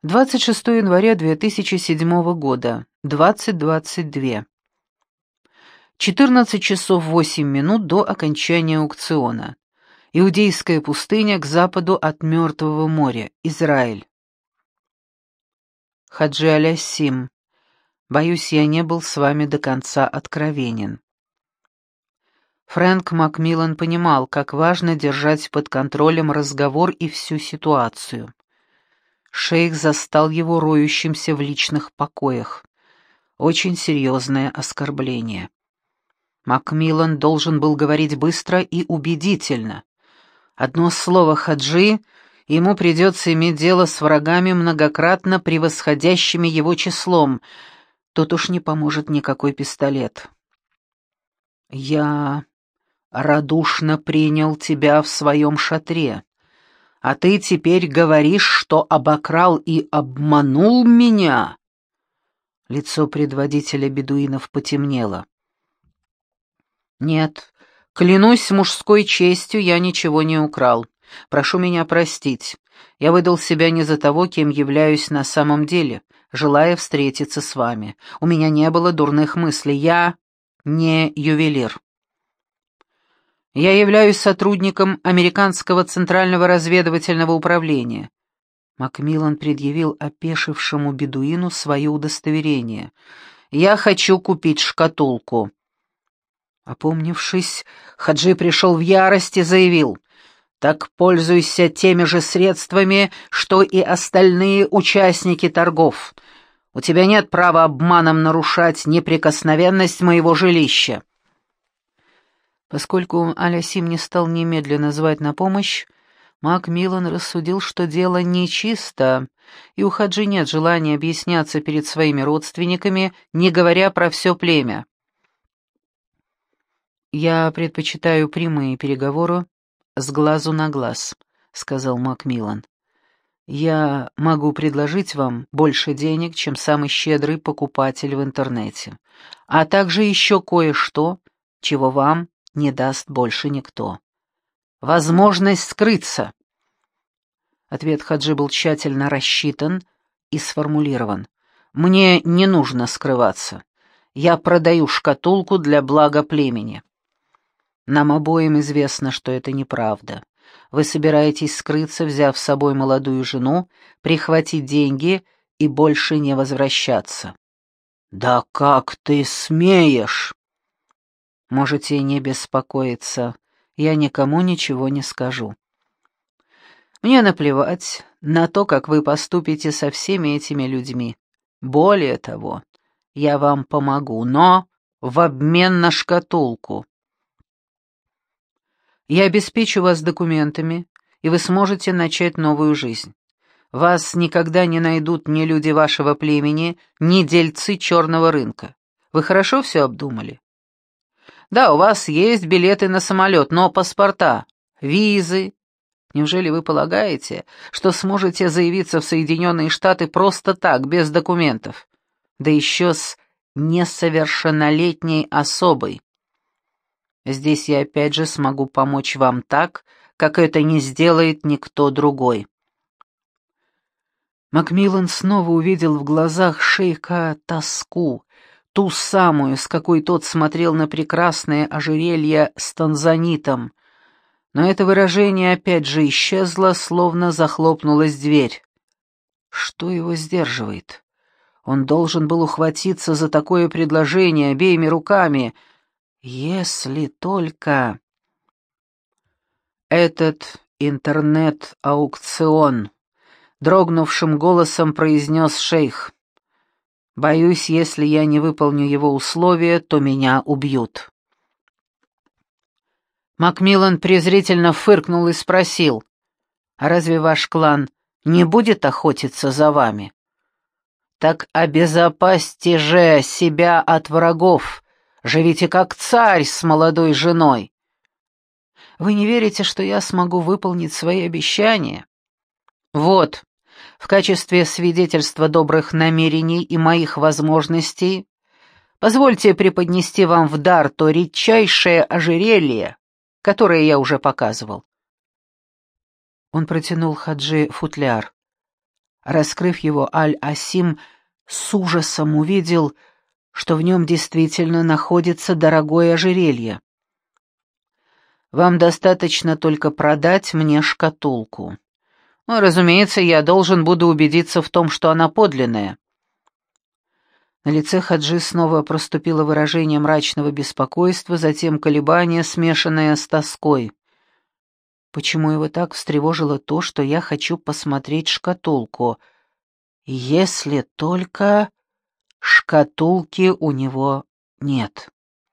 26 января 2007 года, 20:22. 14 часов 8 минут до окончания аукциона. Иудейская пустыня к западу от Мертвого моря, Израиль. Хаджи Аляссим, боюсь, я не был с вами до конца откровенен. Фрэнк Макмиллан понимал, как важно держать под контролем разговор и всю ситуацию. Шейх застал его роющимся в личных покоях. Очень серьезное оскорбление. Макмиллан должен был говорить быстро и убедительно. Одно слово «хаджи», и ему придется иметь дело с врагами, многократно превосходящими его числом. Тут уж не поможет никакой пистолет. «Я радушно принял тебя в своем шатре. А ты теперь говоришь, что обокрал и обманул меня?» Лицо предводителя бедуинов потемнело. «Нет, клянусь мужской честью, я ничего не украл. Прошу меня простить. Я выдал себя не за того, кем являюсь на самом деле, желая встретиться с вами. У меня не было дурных мыслей. Я не ювелир. Я являюсь сотрудником Американского Центрального разведывательного управления». Макмиллан предъявил опешившему бедуину свое удостоверение. «Я хочу купить шкатулку». Опомнившись, Хаджи пришел в ярость и заявил: «Так пользуйся теми же средствами, что и остальные участники торгов. У тебя нет права обманом нарушать неприкосновенность моего жилища». Поскольку Аляссим не стал немедленно звать на помощь, Макмиллан рассудил, что дело нечисто, и у Хаджи нет желания объясняться перед своими родственниками, не говоря про все племя. «Я предпочитаю прямые переговоры с глазу на глаз», — сказал Макмиллан. «Я могу предложить вам больше денег, чем самый щедрый покупатель в интернете, а также еще кое-что, чего вам не даст больше никто. Возможность скрыться». Ответ Хаджи был тщательно рассчитан и сформулирован. «Мне не нужно скрываться. Я продаю шкатулку для блага племени». «Нам обоим известно, что это неправда. Вы собираетесь скрыться, взяв с собой молодую жену, прихватить деньги и больше не возвращаться». «Да как ты смеешь?» «Можете не беспокоиться, я никому ничего не скажу. Мне наплевать на то, как вы поступите со всеми этими людьми. Более того, я вам помогу, но в обмен на шкатулку. Я обеспечу вас документами, и вы сможете начать новую жизнь. Вас никогда не найдут ни люди вашего племени, ни дельцы черного рынка. Вы хорошо все обдумали? Да, у вас есть билеты на самолет, но паспорта, визы. Неужели вы полагаете, что сможете заявиться в Соединенные Штаты просто так, без документов? Да еще с несовершеннолетней особой. Здесь я опять же смогу помочь вам так, как это не сделает никто другой». Макмиллан снова увидел в глазах шейха тоску, ту самую, с какой тот смотрел на прекрасное ожерелье с танзанитом. Но это выражение опять же исчезло, словно захлопнулась дверь. Что его сдерживает? Он должен был ухватиться за такое предложение обеими руками. Если только... «Этот интернет-аукцион», — дрогнувшим голосом произнес шейх. «Боюсь, если я не выполню его условия, то меня убьют». Макмиллан презрительно фыркнул и спросил: «А разве ваш клан не будет охотиться за вами? Так обезопасьте же себя от врагов, живите как царь с молодой женой. Вы не верите, что я смогу выполнить свои обещания? Вот, в качестве свидетельства добрых намерений и моих возможностей, позвольте преподнести вам в дар то редчайшее ожерелье, которое я уже показывал». Он протянул Хаджи футляр. Раскрыв его, Аль-Асим с ужасом увидел, что в нем действительно находится дорогое ожерелье. «Вам достаточно только продать мне шкатулку. Ну, разумеется, я должен буду убедиться в том, что она подлинная». На лице Хаджи снова проступило выражение мрачного беспокойства, затем колебание, смешанное с тоской. Почему его так встревожило то, что я хочу посмотреть шкатулку? Если только шкатулки у него нет.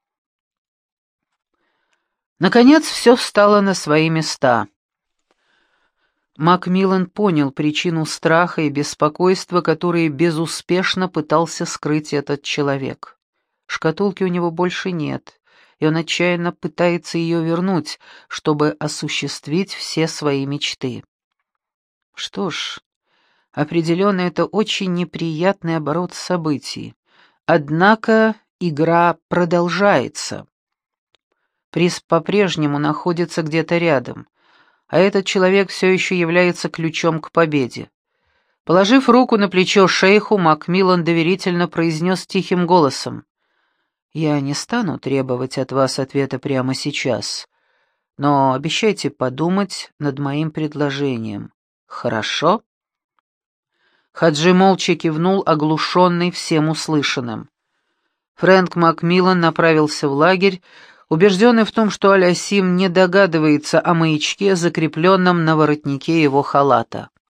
Наконец все встало на свои места. Макмиллан понял причину страха и беспокойства, которые безуспешно пытался скрыть этот человек. Шкатулки у него больше нет, и он отчаянно пытается ее вернуть, чтобы осуществить все свои мечты. Что ж, определенно это очень неприятный оборот событий. Однако игра продолжается. Приз по-прежнему находится где-то рядом, а этот человек все еще является ключом к победе. Положив руку на плечо шейху, Макмиллан доверительно произнес тихим голосом: «Я не стану требовать от вас ответа прямо сейчас, но обещайте подумать над моим предложением. Хорошо?» Хаджи молча кивнул, оглушенный всем услышанным. Фрэнк Макмиллан направился в лагерь, убежденный в том, что Аль-Асим не догадывается о маячке, закрепленном на воротнике его халата.